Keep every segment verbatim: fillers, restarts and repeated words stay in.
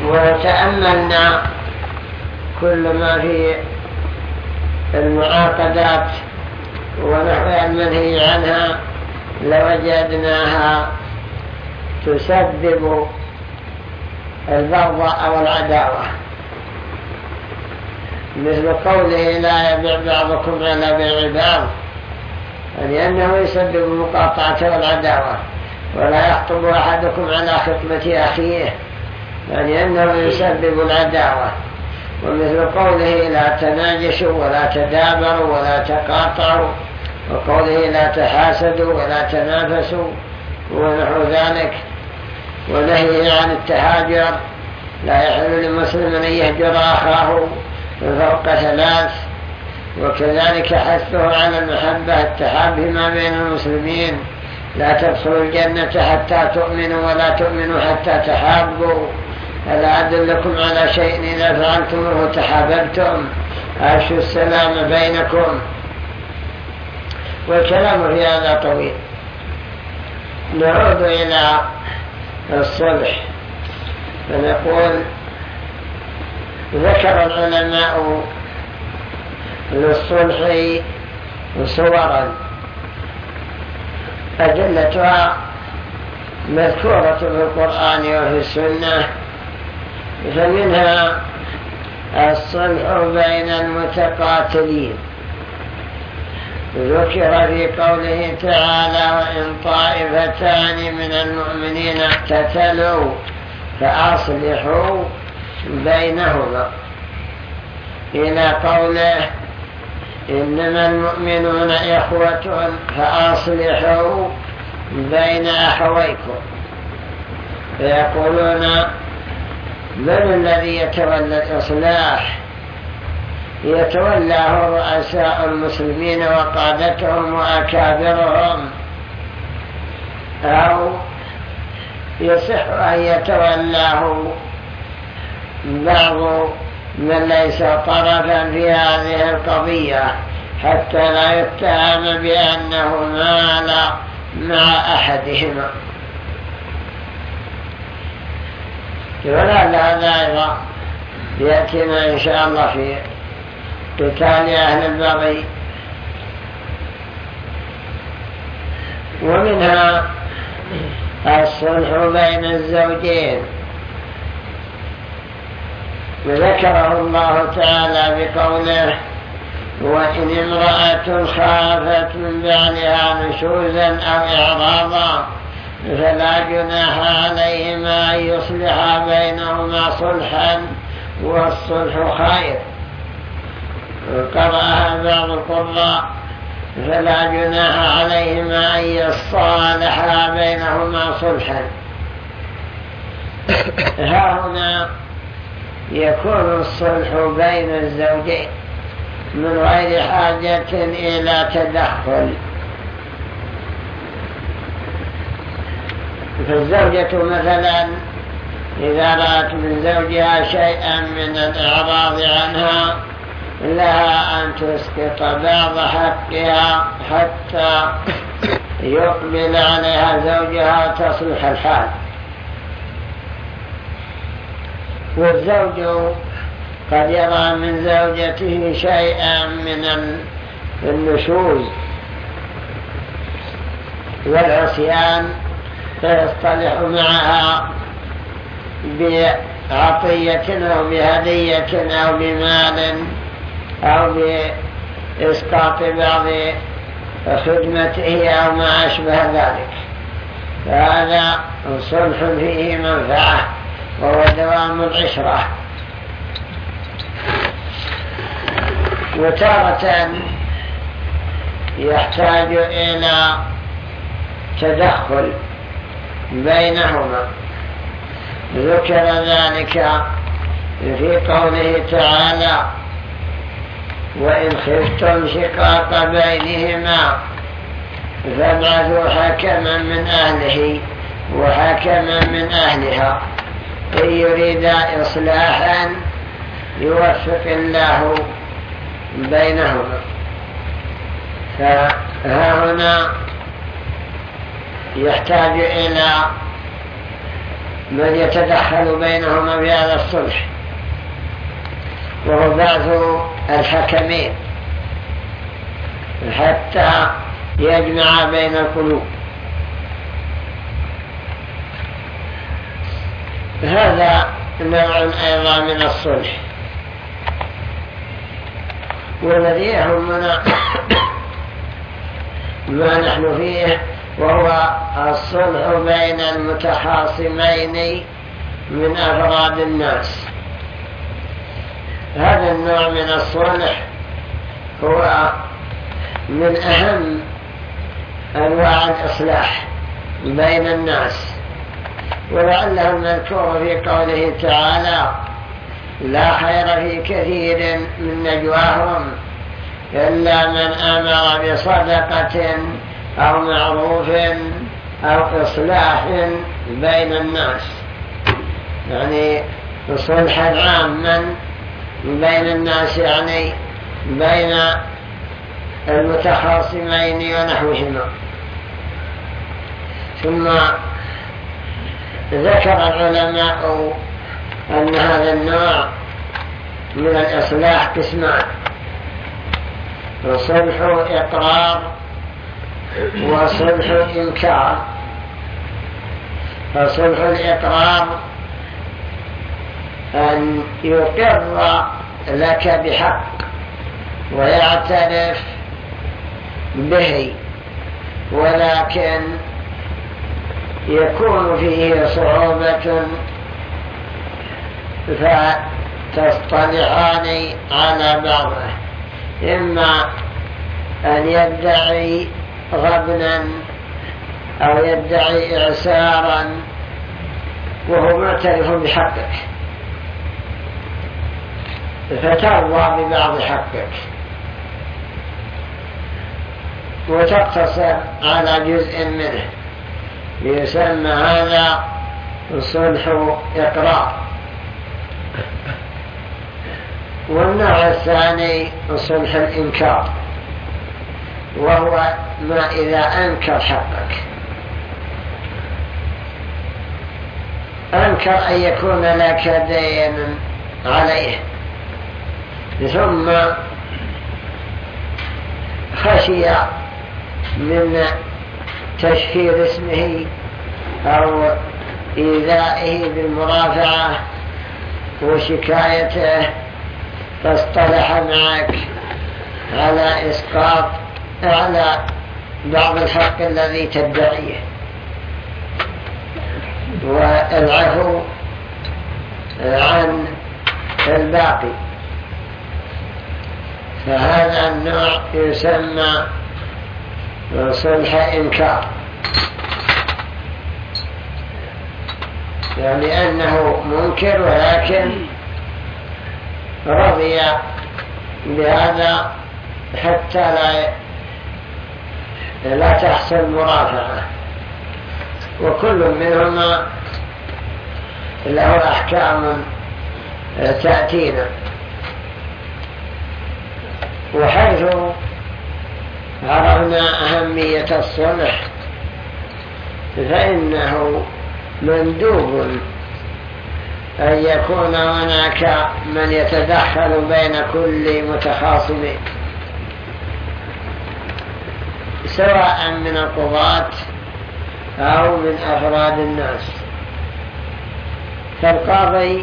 وتأملنا كل ما في المعاقدات ونحو المنهي عنها لوجدناها تسبب البغضاء والعداوة، مثل قوله لا يبيع بعضكم على بيع بعض، لأنه يسبب المقاطعة والعداوة. ولا يخطب أحدكم على خطبة أخيه، لأنه يسبب العداوة. ومثل قوله لا تناجشوا ولا تدابروا ولا تقاطعوا، وقوله لا تحاسدوا ولا تنافسوا ونحو ذلك. ونهيه عن التهاجر، لا يحل لمسلم أن يهجر أخاه فوق ثلاث. وكذلك حثه على المحبة، التحاب ما بين المسلمين، لا تدخلوا الجنة حتى تؤمنوا ولا تؤمنوا حتى تحابوا. ألا أدلكم على شيء إذا فعلتموه تحاببتم؟ أفشوا السلام بينكم. والكلام في هذا طويل. نعود إلى الصلح فنقول ذكر العلماء للصلح صورا أدلتها مذكورة في القرآن وفي السنة. فمنها الصلح بين المتقاتلين، ذكر في قوله تعالى وإن طائفتان من المؤمنين اقتتلوا فأصلحوا بينهما، إلى قوله إنما المؤمنون إخوة فأصلحوا بين أخويكم. فيقولون من الذي يتولى الإصلاح؟ يتولاه رؤساء المسلمين وقادتهم وأكابرهم، أو يصح أن يتولاه بعض من ليس طرفا في هذه القضية، حتى لا يتهم بأنه مال مع أحدهما. ولعل هذا أيضا يأتينا إن شاء الله في قتال أهل البغي. ومنها الصلح بين الزوجين، وذكره الله تعالى بقوله وإن امرأة خافت من بعلها نشوزا أو إعراضا فلا جناح عليهما أن يصلحا بينهما صلحا والصلح خير. قرأها بعض القراء فلا جناح عليهما أن يصالحا بينهما صلحا. ها هنا يكون الصلح بين الزوجين من غير حاجة إلى تدخل. فالزوجة مثلا إذا رأت من زوجها شيئا من الإعراض عنها لها أن تسقط بعض حقها حتى يقبل عليها زوجها وتصلح الحال. والزوج قد يرى من زوجته شيئا من النشوز والعصيان فيصطلح معها بعطية أو بهدية أو بمال أو بإسقاط بعض خدمته أو ما أشبه ذلك، فهذا صلح فيه منفعة وهو دوام العشرة. وتارة يحتاج إلى تدخل بينهما، ذكر ذلك في قوله تعالى وإن خفتم شقاق بينهما فابعثوا حكما من أهله وحكما من أهلها إن يريدا إصلاحا يوفق الله بينهما. فها هنا يحتاج إلى من يتدخل بينهما في هذا الصلح، وهو بعث الحكمين حتى يجمع بين القلوب. هذا نوع أيضا من الصلح. والذي يهمنا ما نحن فيه وهو الصلح بين المتخاصمين من أفراد الناس. هذا النوع من الصلح هو من أهم أنواع الإصلاح بين الناس، ولعله المذكور في قوله تعالى: لا خير في كثير من نجواهم إلا من أمر بصدقة أو معروف أو إصلاح بين الناس، يعني صلحا عاما بين الناس، يعني بين المتخاصمين ونحوهما. ثم ذكر العلماء أن هذا النوع من الإصلاح قسمان: صلح إقرار وصلح إنكار. فصلح الإقرار أن يقر لك بحق ويعترف به، ولكن يكون فيه صعوبة فتصطلحان على بعضه، إما أن يدعي غبنا أو يدعي إعسارا وهو معترف بحقك فترضى ببعض حقك وتقتصر على جزء منه، ليسمى هذا صلح إقرار. والنوع الثاني صلح الإنكار، وهو ما إذا أنكر حقك، أنكر أن يكون لك دين عليه، ثم خشي من تشهير اسمه أو إيذائه بالمرافعة وشكايته، فاصطلح معك على إسقاط على بعض الحق الذي تدعيه والعفو عن الباقي. فهذا النوع يسمى صلح إنكار، يعني أنه منكر ولكن رضي بهذا حتى لا لا تحصل مرافعة. وكل منهما له أحكام تأتينا. وحيث عرفنا أهمية الصلح فإنه مندوب أن يكون هناك من يتدخل بين كل متخاصمين، سواء من القضاة أو من أفراد الناس. فالقاضي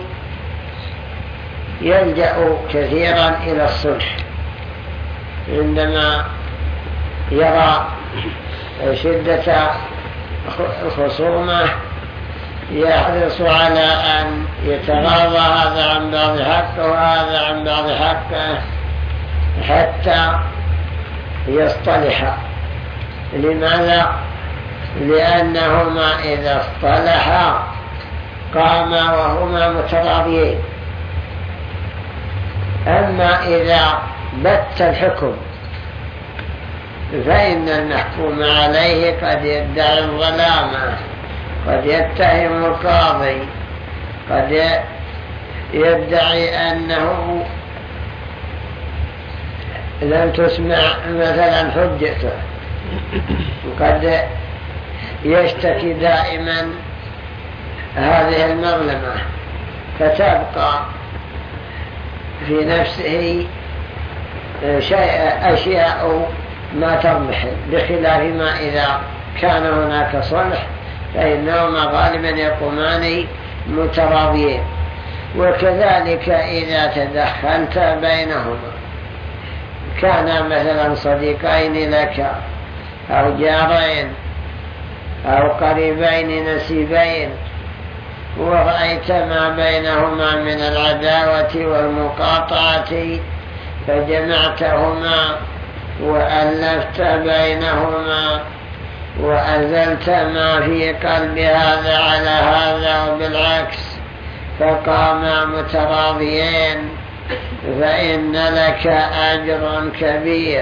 يلجأ كثيرا إلى الصلح عندما يرى شدة الخصومة، يحرص على أن يتغاضى هذا عن بعض حقه وهذا عن بعض حقه حتى يصطلحا. لماذا؟ لأنهما إذا اصطلحا قاما وهما متراضيين. أما إذا بت الحكم فإن المحكوم عليه قد يدعي الظلامة، قد يتهم القاضي، قد يدعي أنه لم تسمع مثلا حجته، وقد يشتكي دائما هذه المظلمة فتبقى في نفسه شيء أشياء ما تضمحل، بخلاف ما إذا كان هناك صلح فإنهما غالبا يقومان متراضيين. وكذلك إذا تدخلت بينهما، كان مثلا صديقين لك أو جارين أو قريبين نسيبين، ورأيت ما بينهما من العداوة والمقاطعة فجمعتهما وألفت بينهما وأزلت ما في قلب هذا على هذا وبالعكس، فقاما متراضيين، فإن لك أجر كبير.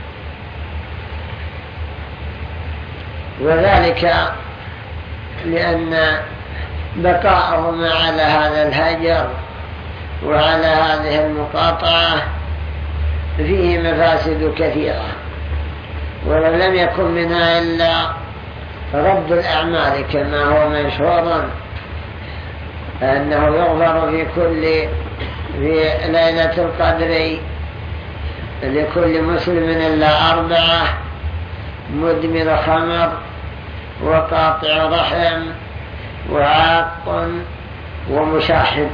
وذلك لأن بقاءهما على هذا الهجر وعلى هذه المقاطعة فيه مفاسد كثيرة، ولو لم يكن منها إلا رد الأعمال كما هو مشهور أنه يغفر في كل في ليلة القدر لكل مسلم إلا أربعة: مدمن خمر، وقاطع رحم، وعاق، ومشاحن،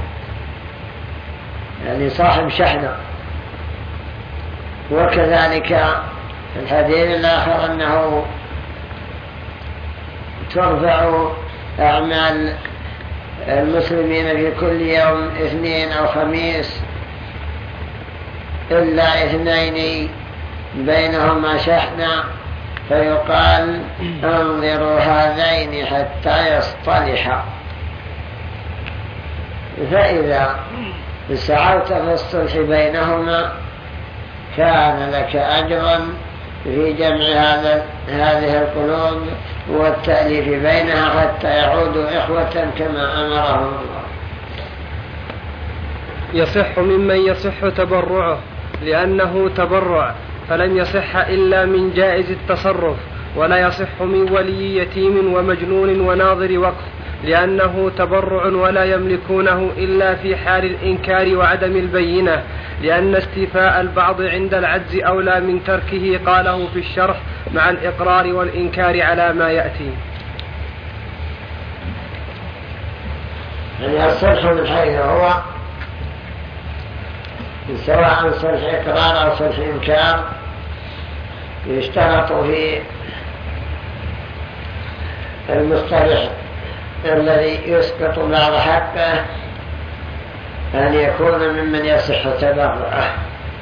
يعني صاحب شحنة. وكذلك الحديث الآخر أنه ترفع أعمال المسلمين في كل يوم اثنين أو خميس إلا اثنين بينهما شحنة، فيقال انظروا هذين حتى يصطلحا. فإذا سعوت في الصلح بينهما كان لك أجرا في جمع هذا هذه القلوب والتأليف بينها حتى يعودوا إخوة كما أمرهم الله. يصح ممن يصح تبرعه لأنه تبرع، فلم يصح إلا من جائز التصرف، ولا يصح من ولي يتيم ومجنون وناظر وقف، لأنه تبرع ولا يملكونه إلا في حال الإنكار وعدم البينة، لأن استيفاء البعض عند العجز أولى من تركه، قاله في الشرح مع الإقرار والإنكار على ما يأتي. يعني الصلح من حيث هو سواء صلح إقرار أو صلح إنكار يشترط في المصطلح الذي يسقط بعض حقه أن يكون ممن يصح تبرعه.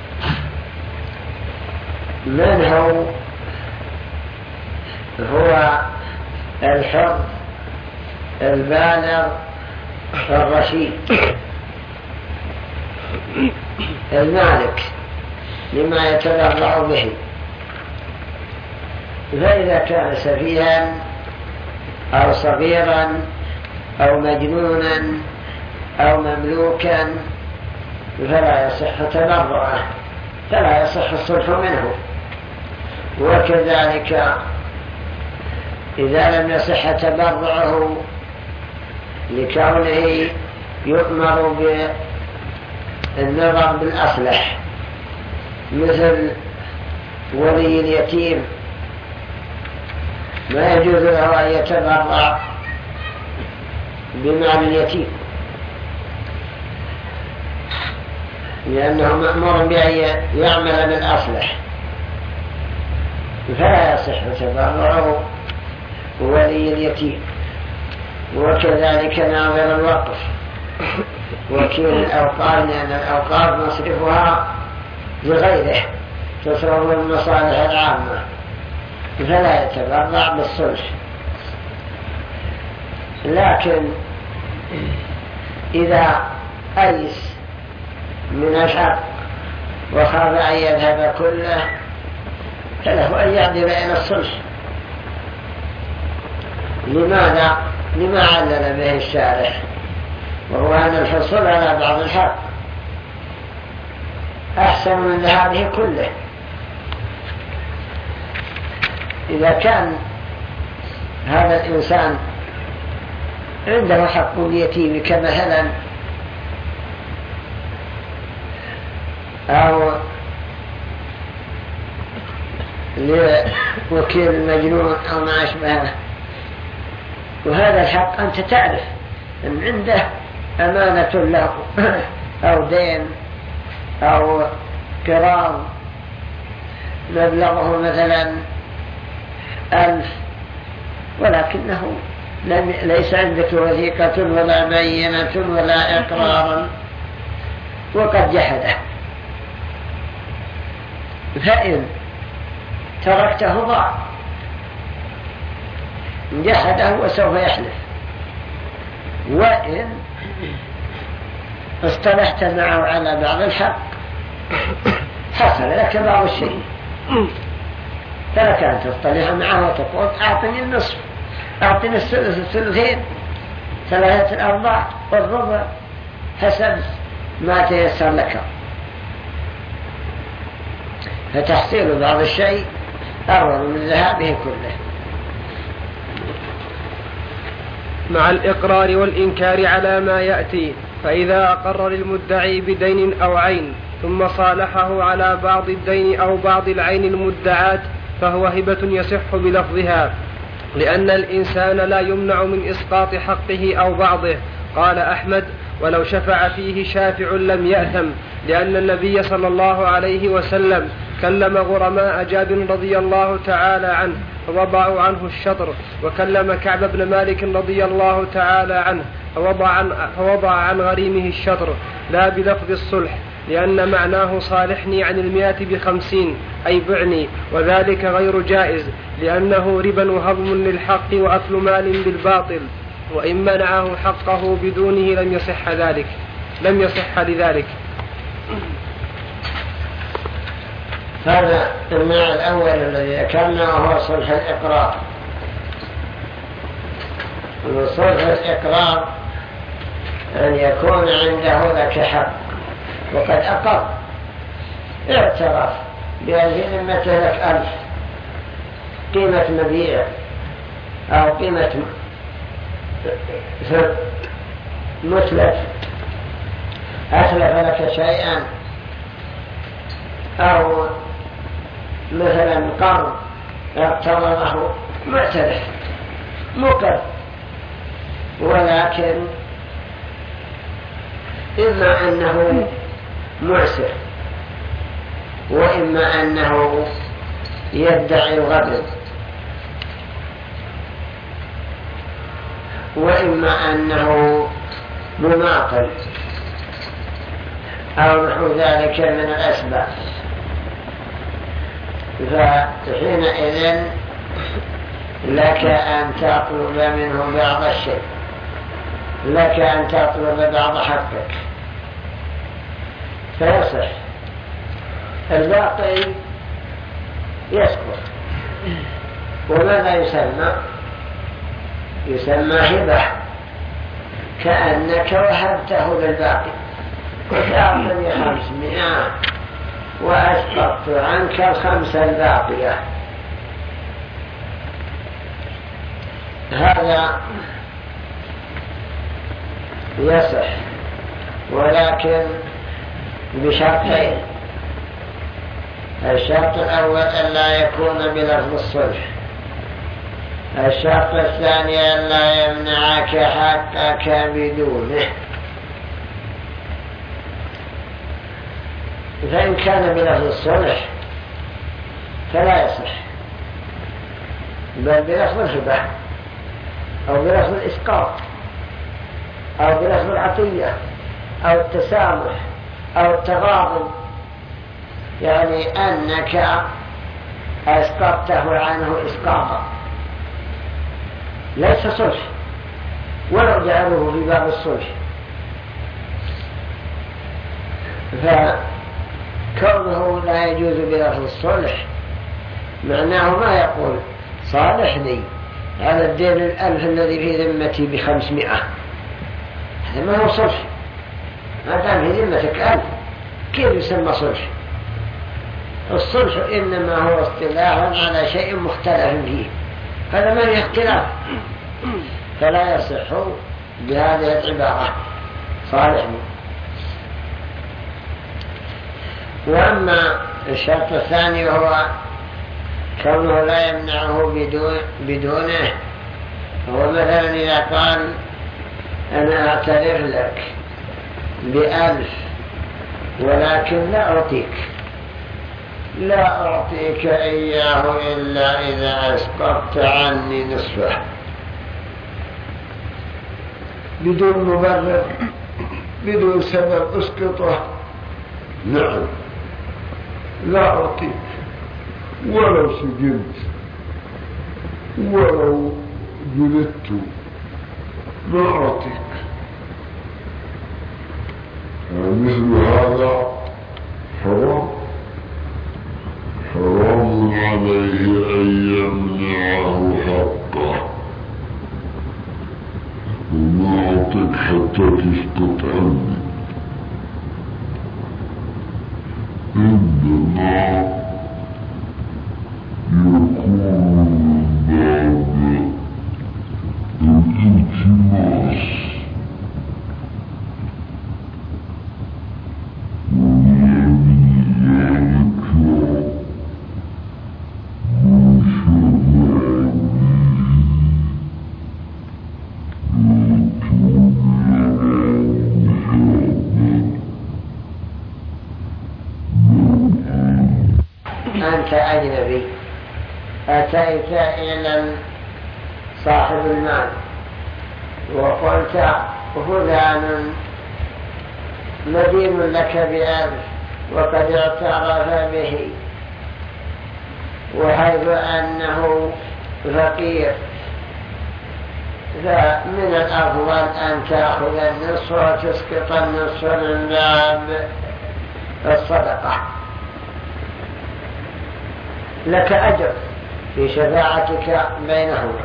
من هو؟ هو الحر البالغ الرشيد المالك لما يتبرع به. فإذا كان سفيها أو صغيرا أو مجنونا أو مملوكا فلا يصح تبرعه، فلا يصح الصلح منه. وكذلك إذا لم يصح تبرعه لكونه يؤمر بالنظر بالأصلح، مثل ولي اليتيم ما يجوز له أن يتبرع بمال اليتيم لأنه مأمور بأن يعمل بالأصلح، فلا يصح تبرعه ولي اليتيم. وكذلك ناظر الوقف وكيل الأوقاف، لأن الأوقاف مصرفها لغيره تصرف المصالح العامة، فلا يتبرع بالصلح. لكن إذا أيس من الحق وخاف أن يذهب كله فله أن يعدل إلى الصلح. لماذا؟ لما علل به الشارح، وهو أن الحصول على بعض الحق أحسن من ذهابه كله. إذا كان هذا الإنسان عنده حق اليتيم كمثلا أو لوكيل المجنون أو ما أشبهه، وهذا الحق أنت تعرف أن عنده أمانة له أو دين أو قراض مبلغه مثلا ألف، ولكنه ليس عندك وثيقة ولا بينة ولا إقرارا وقد جحده، فإن تركته ضاع، جحده وسوف يحلف. وإن اصطلحت معه على بعض الحق حصل لك بعض الشيء، فلك أن تصطلح معه وتقول أعطني النصف، أعطني الثلث، الثلثين، ثلاثة الأرباع والربع، حسب ما تيسر لك، فتحصيل بعض الشيء أرغب من ذهابه كله. مع الإقرار والإنكار على ما يأتي. فإذا أقر للمدعي بدين أو عين ثم صالحه على بعض الدين أو بعض العين المدعاة فهو هبة يصح بلفظها، لأن الإنسان لا يمنع من إسقاط حقه أو بعضه. قال أحمد: ولو شفع فيه شافع لم يأثم، لأن النبي صلى الله عليه وسلم كلم غرماء جابر رضي الله تعالى عنه فوضعوا عنه الشطر، وكلم كعب بن مالك رضي الله تعالى عنه فوضع عن, فوضع عن غريمه الشطر، لا بلفظ الصلح، لأن معناه صالحني عن المئة بخمسين، أي بعني، وذلك غير جائز، لأنه ربا وهضم للحق وأكل مال بالباطل، وإن منعه حقه بدونه لم يصح ذلك لم يصح لذلك. هذا المعنى الأول الذي ذكرنا وهو صلح الإقرار. صلح الإقرار أن يكون عنده لك حق وقد أقر، اعترف بهذه ذمته لك ألف، قيمة مبيع أو قيمة متلف، أتلف لك شيئا، أو مثلا قرض اقترضه معترف مقر، ولكن إما أنه معسر وإما أنه يدعي الغبن وإما أنه مماطل أو نحو ذلك من الأسباب، فحينئذ لك أن تطلب منه بعض الشيء، لك أن تطلب بعض حقك فيصح، الباقي يسقط. وماذا يسمى؟ يسمى هبة، كأنك وهبته بالباقي، قلت أعطني خمسمائة وأسقطت عنك الخمسة الباقية. هذا يصح، ولكن بشرطين: الشرط الأول أن لا يكون بلفظ الصلح، الشرط الثاني أن لا يمنعك حقك بدونه. فإن كان بلفظ الصلح فلا يصح، بل بلفظ الهبة أو بلفظ الإسقاط أو بلفظ العطية أو التسامح أو التغاضي، يعني أنك أسقطته عنه إسقاطا، ليس صلح ولو جعله في باب الصلح. فكونه لا يجوز بلفظ الصلح معناه ما يقول صالحني هذا الدين الألف الذي في ذمتي بخمسمائة، هذا ما هو صلح، ما دام في ذمتك ألف كيف يسمى صلح؟ الصلح إنما هو اصطلاح على شيء مختلف فيه، هذا ما فيه اختلاف، فلا يصح بهذه العبارة صالحني. وأما الشرط الثاني هو كونه لا يمنعه بدون بدونه، هو مثلا إذا قال أنا أعترف لك بألف ولكن لا أعطيك لا أعطيك إياه إلا إذا أسقطت عني نصفه، بدون مبرر بدون سبب أسقطه، نعم لا أعطيك ولو سجنت ولو جلدت ما أعطيك. مثل هذا حرام حرام عليه أن يمنعه حقه، وما أعطيك حتى تسقط عني، إنما يكون من باب الالتماس أنت أجنبي أتيت إلى صاحب المال وقلت فلان مدين لك بألف وقد اعترف به، وحيث أنه فقير فمن الأفضل أن تأخذ النصف وتسقط النصف من باب الصدقة، لك أجر في شفاعتك بينهما.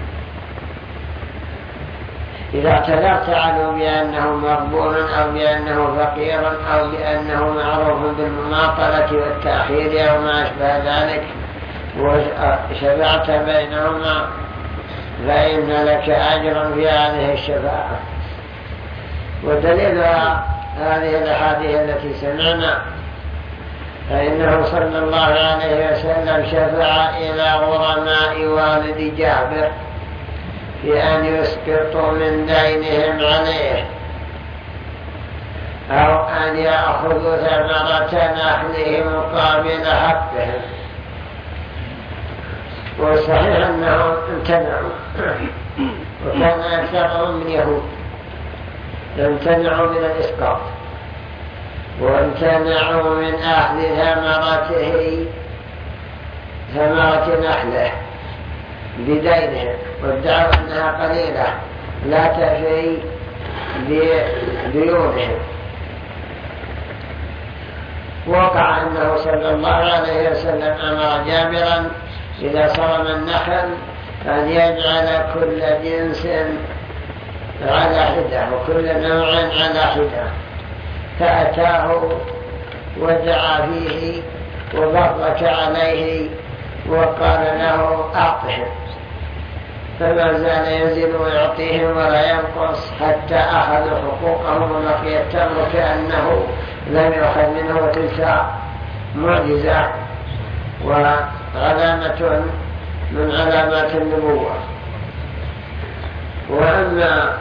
إذا اعتذرت عنه بأنه مغبون أو بأنه فقير أو بأنه معروف بالمماطلة والتأخير أو ما أشبه ذلك وشفعت بينهما فإن لك أجرا في هذه الشفاعة. ودليل هذه الأحاديث التي سمعنا فإنه صلى الله عليه وسلم شفع إلى غرماء والد جابر في أن يسقطوا من دينهم عليه أو أن يأخذوا ثمرة نخله مقابل حقهم، والصحيح أنهم امتنعوا، وكان أكثرهم من يهود امتنعوا من الإسقاط وامتنعوا من أخذ ثمرته ثمرة نخله بدينهم، وادعوا أنها قليلة لا تفي بديونهم. وقع أنه صلى الله عليه وسلم أمر جابرا إذا صرم النخل أن يجعل كل جنس على حدة وكل نوع على حدة، فأتاه ودعا فيه وبرك عليه وقال له أعطهم، فما زال يزن ويعطيهم ولا ينقص حتى أخذوا حقوقهم وبقي التمر كأنه لم يأخذ منه، وتلك معجزة وعلامة من علامات النبوة. وأما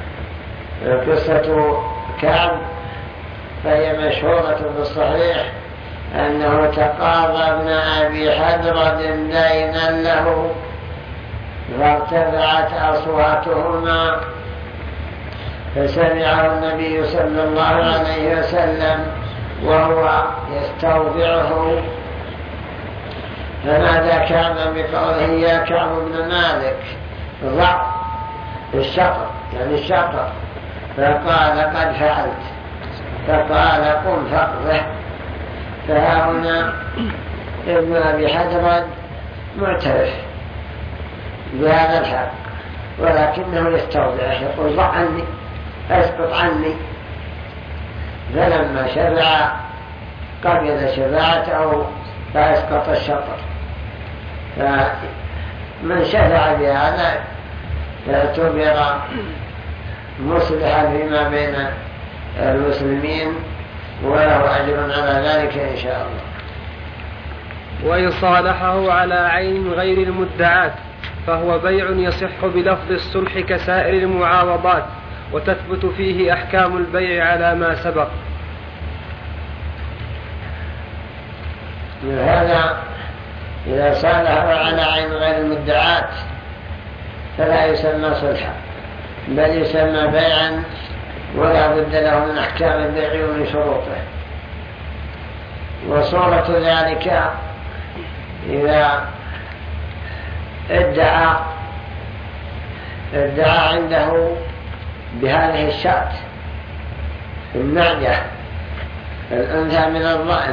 قصة كعب فهي مشهورة في الصحيح أنه تقاضى ابن أبي حدرد دينا له فارتفعت أصواتهما فسمعه النبي صلى الله عليه وسلم وهو يستودعه فنادى كعبا بقوله يا كعب بن مالك ضع الشطر يعني الشطر، فقال قد فعلت، فقال قم فاقضه. فها هنا ابن أبي حدرد معترف بهذا الحق ولكنه يستوضعه يقول ضع عني اسقط عني، فلما شفع قبل شفاعته فاسقط الشطر. فمن شفع بهذا فاعتبر مصلحا فيما بين المسلمين، وله أجر على ذلك إن شاء الله. وإن صالحه على عين غير المدعاة فهو بيع يصح بلفظ الصلح كسائر المعاوضات، وتثبت فيه أحكام البيع على ما سبق. هذا إذا صالحه على عين غير المدعاة فلا يسمى صلحا، بل يسمى بيعا، ولا بد له من أحكام البيع ومن شروطه. وصورة ذلك إذا ادعى ادعى عنده بهذه الشاة النعجة الأنثى من الضأن،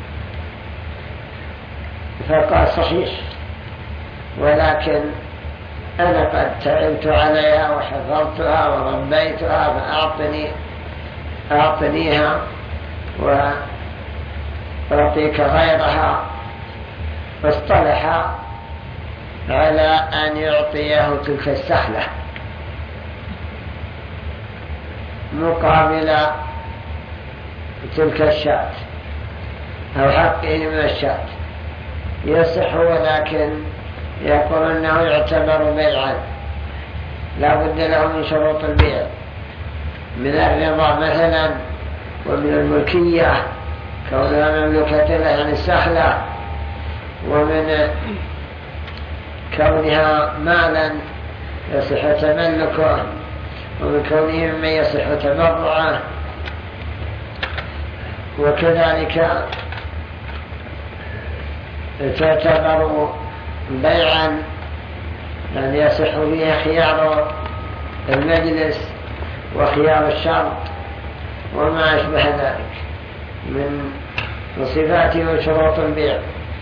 فقال صحيح، ولكن أنا قد تعبت عليها وحفظتها وربيتها فأعطني أعطنيها وأعطيك غيرها. فاصطلح على أن يعطيه تلك السخلة مقابل تلك الشاة أو حقه من الشاة، يصح، ولكن يقول أنه يعتبر بيعا لا بد له من شروط البيع، من الرضا مثلا، ومن الملكية كونها مملكة له عن السخلة، ومن كونها مالا يصح تملكه، ومن كونه ممن يصح تبرعه. وكذلك تعتبر بيعا أن يصح فيه خيار المجلس وخيار الشرط وما أشبه ذلك من صفاته وشروط البيع.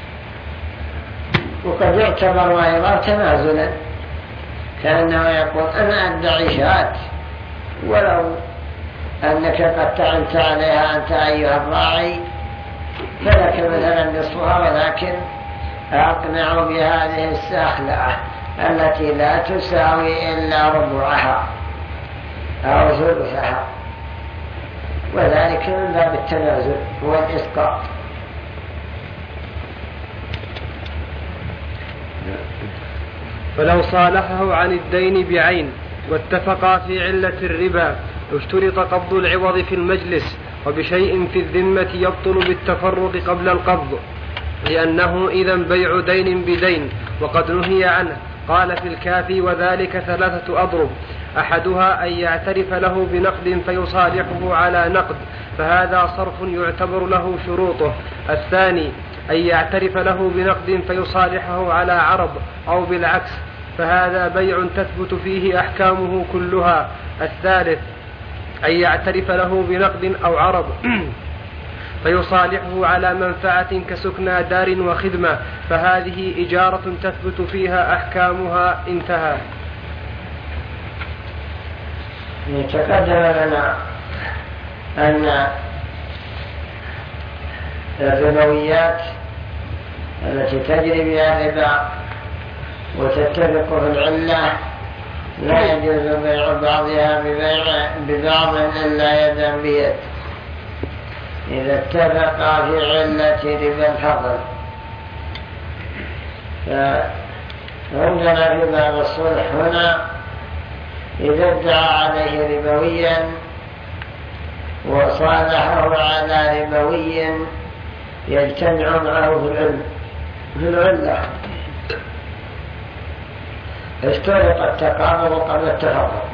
وقد يعتبر أيضا تنازلا، كأنه يقول أنا أدعي شاة ولو أنك قد تعبت عليها أنت أيها الراعي، فلك مثلا نصفها، ولكن أقنع بهذه السخلة التي لا تساوي إلا ربعها أو ثلثها، وذلك من باب التنازل والإسقاط. فلو صالحه عن الدين بعين واتفقا في علة الربا اشترط قبض العوض في المجلس، وبشيء في الذمة يبطل بالتفرق قبل القبض، لأنه إذا بيع دين بدين وقد نهي عنه. قال في الكافي: وذلك ثلاثة أضرب: أحدها أن يعترف له بنقد فيصالحه على نقد، فهذا صرف يعتبر له شروطه. الثاني أن يعترف له بنقد فيصالحه على عرض أو بالعكس، فهذا بيع تثبت فيه أحكامه كلها. الثالث أن يعترف له بنقد أو عرض فيصالحه على منفعة كسكنى دار وخدمة، فهذه إجارة تثبت فيها أحكامها. انتهى. تقدم لنا أن الربويات التي تجري بها الربا وتتفق في العلة لا يجوز بيع بعضها ببيع ببعض إلا يدا بيد إذا اتفقا في علة ربا الفضل. فعندنا في باب الصلح هنا إذا ادعى عليه ربويا وصالحه على ربوي يجتمع معه في العلم في العلة، اشترط التقابض قبل التفرق.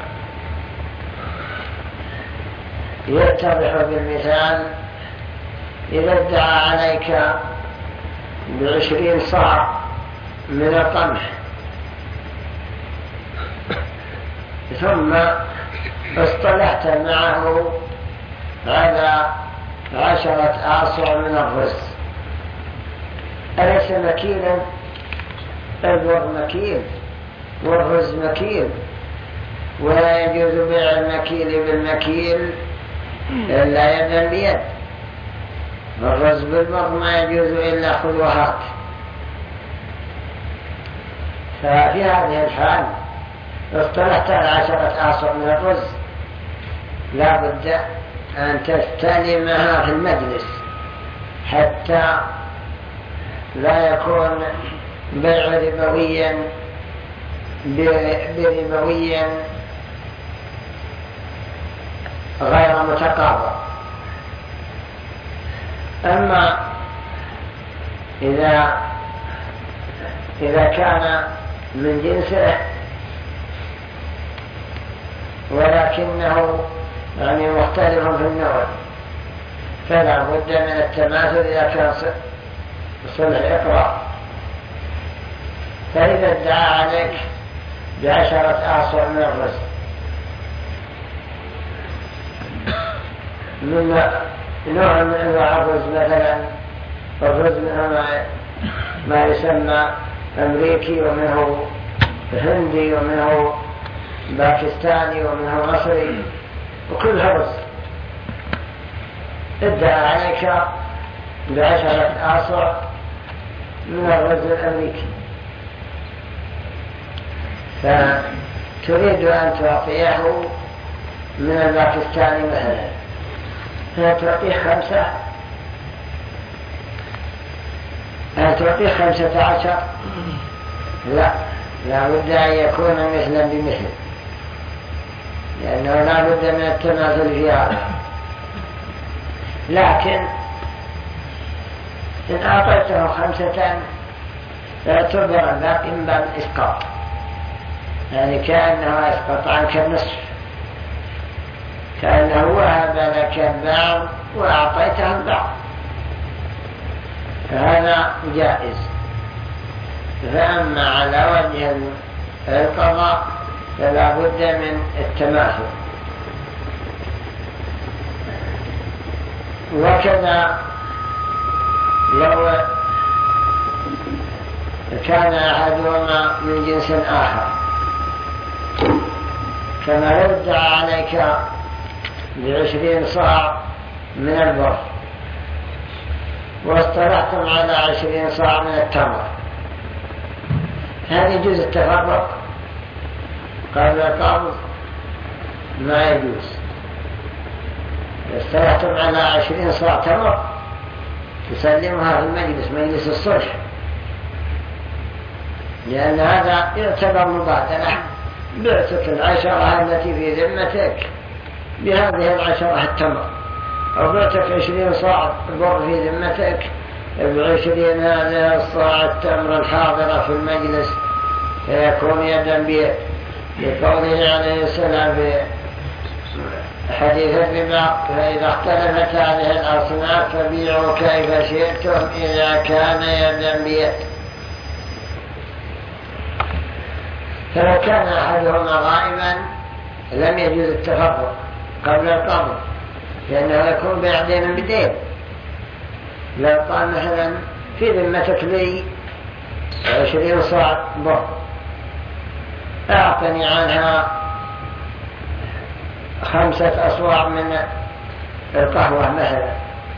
يتضح بالمثال: إذا ادعى عليك بعشرين صاع من القمح ثم اصطلحت معه على عشرة آصع من الرز، أليس مكيلا؟ البر مكيل والرز مكيل، ولا يجوز بيع المكيل بالمكيل إلا يدا بيد، والرز بالبر ما يجوز إلا خلوهات. ففي هذه الحال اصطلحت على عشرة آصع من الرز لا بد أن تستلمها في المجلس حتى لا يكون بيع ربويا بربويا غير متقابل. أما إذا إذا كان من جنسه ولكنه يعني مختلف في النوع فلا بد من التماثل إذا كان صلح إقراء. فإذا ادعى عليك بعشرة أصع من الرزق من نوع من أنواع الرز مثلا، الرز منه ما, ما يسمى أمريكي ومنه هندي ومنه باكستاني ومنه مصري وكلها رز، ادعى عليك بعشرة أصع من الرز الأمريكي فتريد أن تعطيه من الباكستاني مثلا فتعطيه خمسة تعطيه خمسة عشر، لا لا بد أن يكون مثلا بمثل، لأنه لا بد من التماثل في هذا. لكن إن أعطيته خمسة فاعتبر الباقي من باب الإسقاط، يعني كأنه أسقط عنك النصف، كأنه وهب لك البعض وأعطيته البعض، فهذا جائز. فأما على وجه القضاء فلا بد من التماثل. وكذا لو كان أحدهما من جنس آخر، كما لو ادعى عليك بعشرين صاع من البر واصطلحتم على عشرين صاع من التمر، هل يجوز التفرق قبل القبض؟ ما يجوز. اصطلحتم على عشرين صاع تمر تسلمها في المجلس، مجلس الصلح، لأن هذا يعتبر مبادلة، بعتك العشرة التي في ذمتك بهذه العشرة التمر، أو بعتك عشرين صاع بر في ذمتك بعشرين هذه الصاع التمر الحاضرة في المجلس، فيكون يدا بيد، لقوله عليه السلام في حديث الربا: فإذا اختلفت هذه الأصناف فبيعوا كيف شئتم إذا كان يدا بيد. فلو كان أحدهما غائبا لم يجوز التفرق قبل القبض، لأنه يكون بيع دين بدين. لو قال مثلا في ذمتك لي عشرين صاع بر، أعطني عنها خمسة أصواع من القهوة مثلا،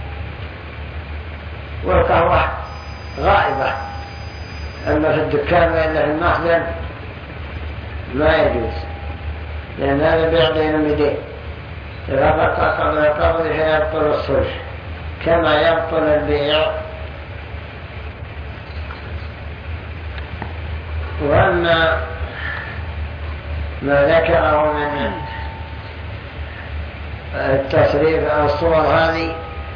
والقهوة غائبة، أما في الدكان وإلا في المخزن ما يجوز، لأن هذا بيع دين بدين. إذا بقى قبل القبض فيبطل الصلح كما يبطل البيع. وأما ما ذكره من التصريف أو الصور هذه،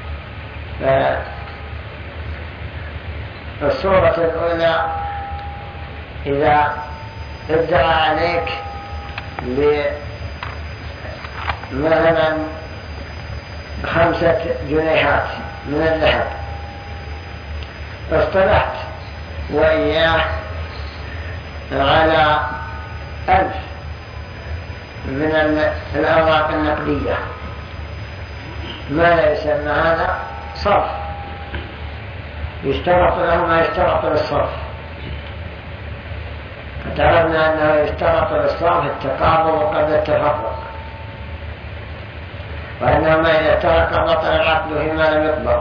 فالصورة الأولى إذا ادعى عليك مثلا خمسة جنيهات من الذهب، اصطلحت وإياه على ألف من الأوراق النقدية، ما يسمى هذا صرف، يشترط له ما يشترط للصرف. فتعلمنا أنه يشترط للصرف التقابض قبل التفرق، وأنه ما إذا ترك بطل العقد فيما لم يقبض.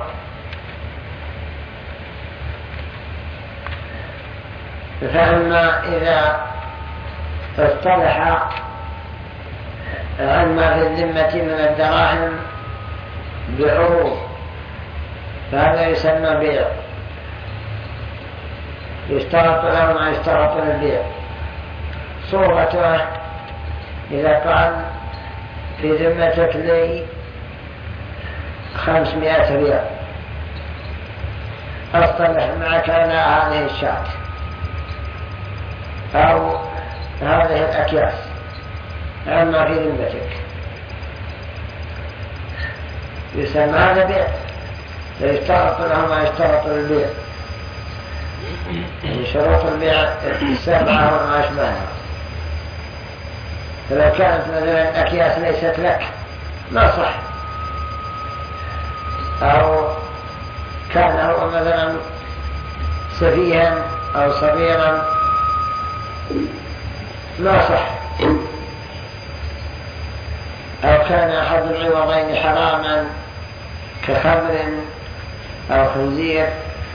فأما إذا اصطلح عن ما في الذمة من الدراهم بعروض، فهذا يسمى بيع، يشترط له ما يشترط للبيع. صورته إذا قال في ذمتك لي خمسمائة ريال، أصطلح معك على هذه الشاة أو هذه الأكياس عما في ذمتك، يسمى هذا بيع، فيشترط له ما يشترط للبيع. شروط البيع السبعة وما أشبهها. فلو كانت مثلا الأكياس ليست لك ما صح، أو كان هو مثلا سفيها أو صغيرا ما صح، أو كان أحد العوضين حراما كخمر أو خنزير،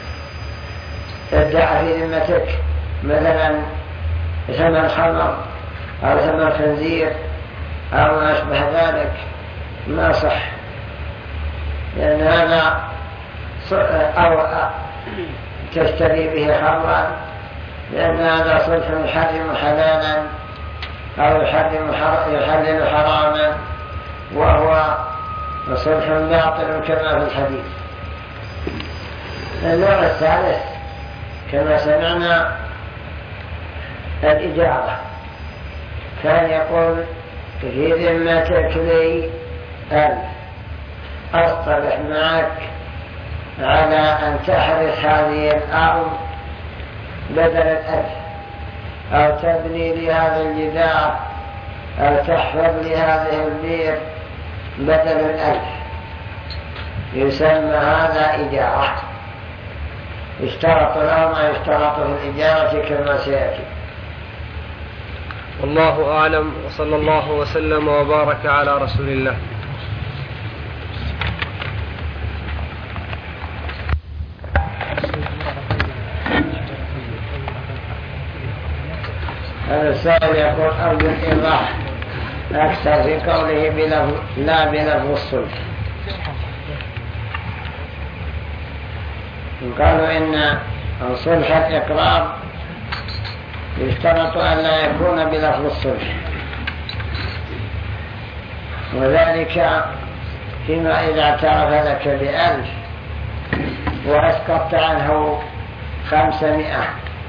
ادعى في ذمتك مثلا ثمن خمر أو ثمن خنزير أو ما أشبه ذلك، ما صح، لأن هذا أو تشتري به خمرا، لأن هذا صلح يحرم حلالا أو يحرم يحلل حراما، وهو صلح باطل كما في الحديث. النوع الثالث كما سمعنا الإجارة، كان يقول في ذمتك لي ألف، أصطلح معك على أن تحرث هذه الأرض بدل الألف، أو تبني لي هذا الجدار، أو تحفظ لي هذه البير بدل الألف، يسمى هذا إجارة، اشترط له ما يشترط في الإجارة كما سيأتي. والله أعلم، وصلى الله وسلم وبارك على رسول الله. هذا السائل يقول أرجو الإيضاح أكثر في قوله بلفظ لا بلفظ الصلح. قالوا إن صلح الإقرار يشترط أن لا يكون بلفظ الصلح، وذلك فيما إذا اعترف لك بألف وأسقطت عنه خمسمائة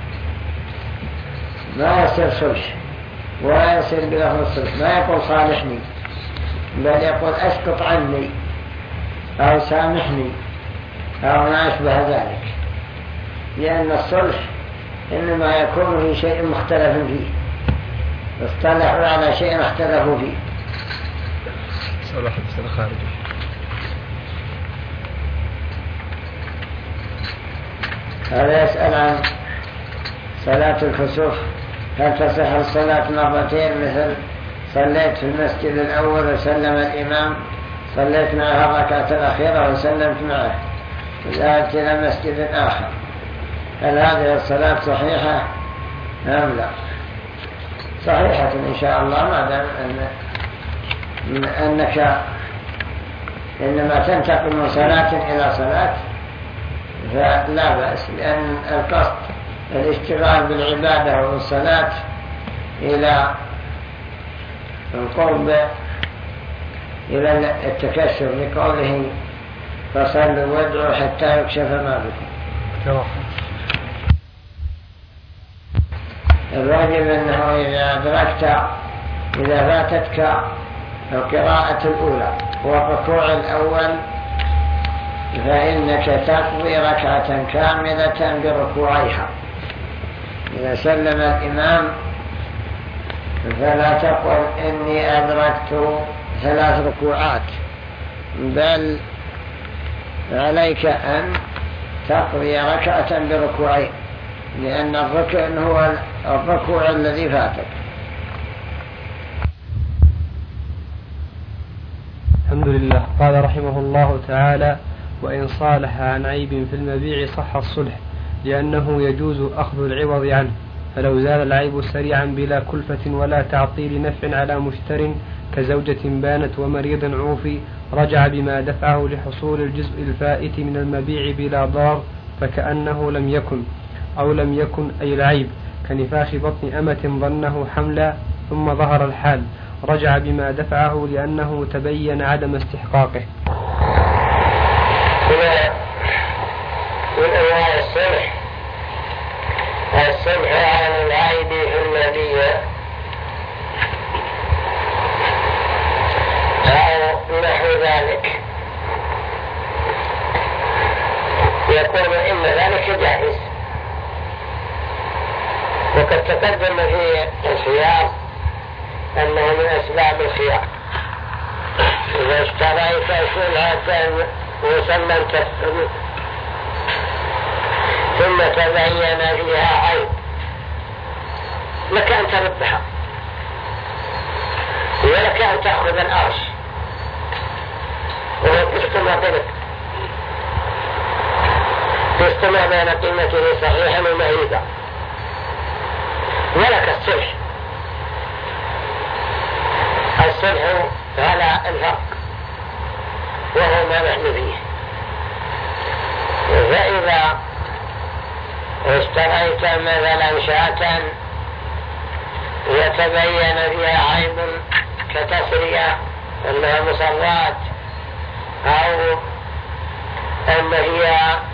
ما يصير صلح ولا يصير بلفظ الصلح، ما يقول صالحني، بل يقول أسقط عني أو سامحني أو ما أشبه ذلك، لأن الصلح إنما يكون في شيء مختلف فيه، اصطلحوا على شيء اختلفوا فيه. صلاح السنة خارجي. هذا يسأل عن صلاة الكسوف، هل تصح الصلاة مرتين؟ مثل صليت في المسجد الأول وسلم الإمام، صليت معها الركعة الأخيرة وسلمت معه، ذهبت إلى مسجد آخر، هل هذه الصلاة صحيحة أم لا؟ صحيحة إن شاء الله، ما دام أن أنك إنما تنتقل من صلاة إلى صلاة فلا بأس، لأن القصد الاشتغال بالعبادة والصلاة إلى القرب إلى التكشف، لقوله فصلوا وادعوا حتى يكشف ما بكم. الواجب أنه إذا أدركت إذا فاتتك القراءة الأولى والركوع الأول فإنك تقضي ركعة كاملة بركوعيها. إذا سلم الإمام فلا تقل إني أدركت ثلاث ركوعات، بل عليك أن تقضي ركعة بركوعين، لأن الركع هو الركوع الذي فاتك. الحمد لله. قال رحمه الله تعالى: وإن صالح عن عيب في المبيع صح الصلح، لأنه يجوز أخذ العوض عنه فلو زال العيب سريعا بلا كلفة ولا تعطيل نفع على مشتر كزوجة بانت ومريض عوفي رجع بما دفعه لحصول الجزء الفائت من المبيع بلا ضار فكأنه لم يكن أو لم يكن أي العيب كنفاخ بطن أمة ظنه حملا ثم ظهر الحال رجع بما دفعه لأنه تبين عدم استحقاقه. من أنواع الصلح الصلح على العيب في المبيع أو نحو ذلك يقول إن ذلك جائز. وقد تقدم في الخيار أنه من أسباب الخيار. إذا اشتريت سلعة وسلمت ثم تبين فيها عيب لك أن تردها ولك أن تأخذ الأرش ويستمع بك يستمع بين قيمته صحيحا ومعيبا ولك الصلح. الصلح على الفرق وهو ما نحن فيه. فإذا اشتريت مثلا شاة وتبين فيها عيب كتسرية أنها مصرات أو أن هي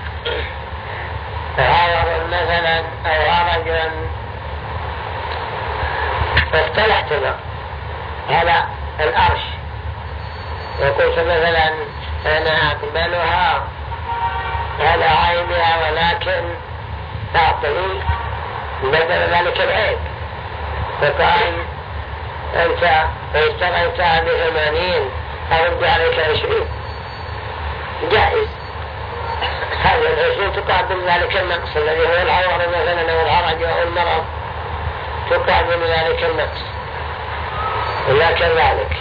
عور مثلا أو عرج فاصطلحتنا على الأرش وقلت مثلا أنا أقبلها على عيبها ولكن تعطني بدل ذلك العيب فقال أنت اشتريتها بثمانين أرد عليك عشرين جائز. هذا العشرين تقابل ذلك النقص الذي هو العور مثلا أو العرج أو المرض تقابل ذلك النقص إلا كذلك.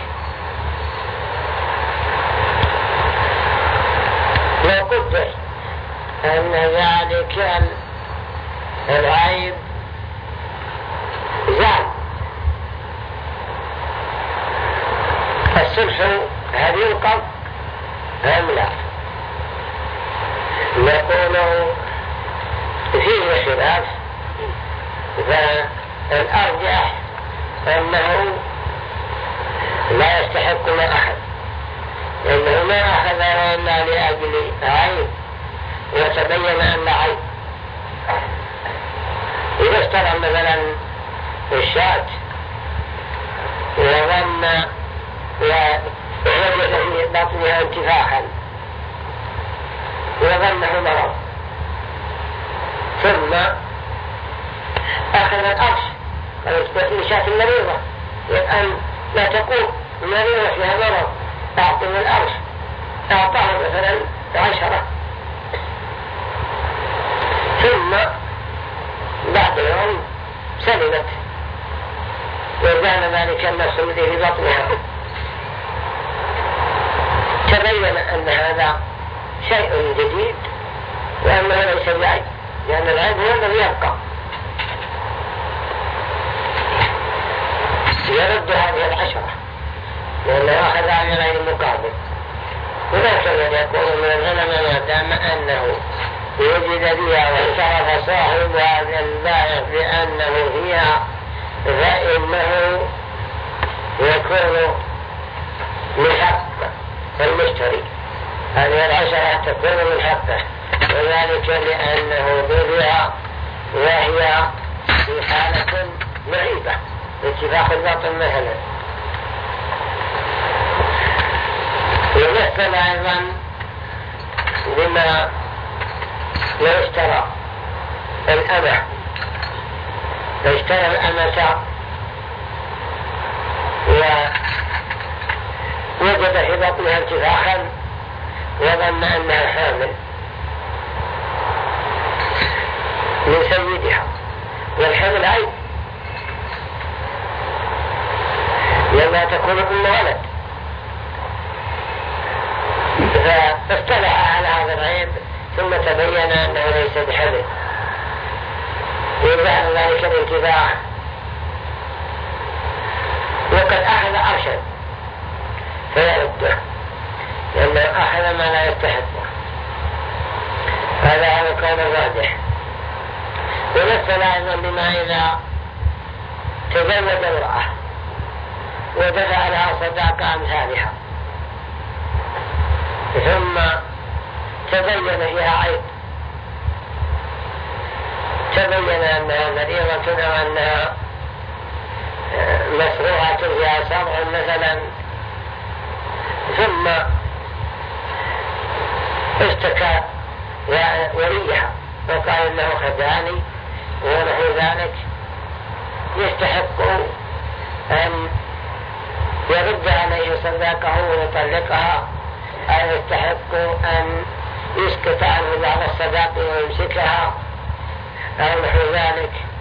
لو قدر أن ذلك العيب زال الصلح هل ينقض أم لا؟ نقول فيه خلاف. فالأرجح أنه لا يستحق ما أخذ لأنه ما أخذ إلا لأجل عيب وتبين أن عيب. إذا اشترى مثلا الشاة وظن ووجد في بطنها انتفاخا وظنه مرض ثم أخذ الأرش قال شاة المريضة لأن لا تقول المريضة فيها مرض أعطيه الأرش أعطاه مثلا عشرة ثم بعد يوم سلمت وزال ذلك النفس الذي في بطنها تبين أن هذا شيء جديد وأنه ليس بعيب لأن العيب هو الذي يبقى. يرد هذه العشرة لأنه أخذها من غير مقابل. هناك من يقول من العلماء ما دام أنه وجد بها واعترف صاحب هذا البائع بأنه فيها فإنه يكون من حق المشتري. هذه العشرة تكون من حقه وذلك لأنه بيع وهي في حالة معيبة انتفاخ البطن مثلا. ومثل أيضا بما لو اشترى الأمة لو اشترى الأمة ووجد في بطنها انتفاخا وظن أنها حامل من سيدها والحمل عيب لما تكون أم ولد فاصطلح على هذا العيب ثم تبين أنه ليس بحمل يجعل ذلك الانتفاع، وقد أخذ عرشا فيرده لأنه أخذ ما لا يستحقه. هذا هو القول الراجح. ونفس أيضا بما إذا تزوج امرأة ودفع لها صداقة أمثالها ثم تبين فيها عيب، تبين أنها مريضة أو أنها مسروعة فيها صرع مثلا، ثم اشتكى وليها وقال إنه خدعني ونحو ذلك، يستحق أن يرد عليه صداقه ويطلقها، أو يستحق أن يسكت عنه بعض الصداق ويمسكها أو نحو ذلك.